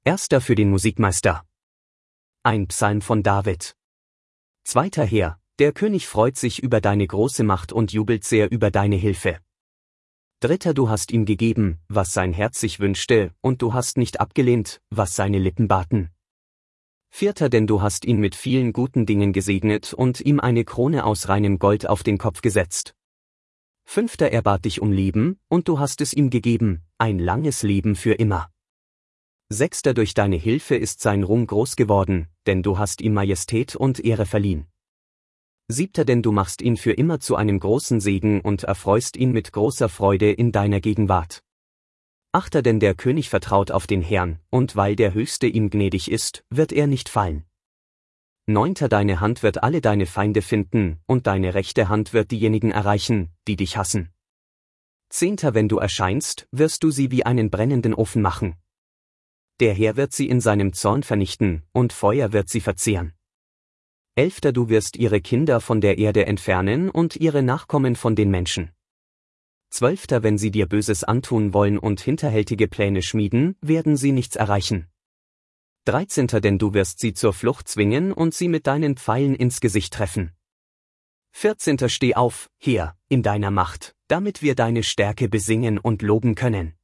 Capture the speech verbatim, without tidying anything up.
Erster für den Musikmeister. Ein Psalm von David. Zweiter Herr, der König freut sich über deine große Macht und jubelt sehr über deine Hilfe. Dritter, du hast ihm gegeben, was sein Herz sich wünschte, und du hast nicht abgelehnt, was seine Lippen baten. Vierter, denn du hast ihn mit vielen guten Dingen gesegnet und ihm eine Krone aus reinem Gold auf den Kopf gesetzt. Fünfter, er bat dich um Leben, und du hast es ihm gegeben, ein langes Leben für immer. Sechster, durch deine Hilfe ist sein Ruhm groß geworden, denn du hast ihm Majestät und Ehre verliehen. Siebter, denn du machst ihn für immer zu einem großen Segen und erfreust ihn mit großer Freude in deiner Gegenwart. Achter, denn der König vertraut auf den Herrn, und weil der Höchste ihm gnädig ist, wird er nicht fallen. Neunter, deine Hand wird alle deine Feinde finden, und deine rechte Hand wird diejenigen erreichen, die dich hassen. Zehnter, wenn du erscheinst, wirst du sie wie einen brennenden Ofen machen. Der Herr wird sie in seinem Zorn vernichten, und Feuer wird sie verzehren. Elfter, du wirst ihre Kinder von der Erde entfernen und ihre Nachkommen von den Menschen. Zwölfter, wenn sie dir Böses antun wollen und hinterhältige Pläne schmieden, werden sie nichts erreichen. Dreizehnter, denn du wirst sie zur Flucht zwingen und sie mit deinen Pfeilen ins Gesicht treffen. Vierzehnter, steh auf, Herr, in deiner Macht, damit wir deine Stärke besingen und loben können.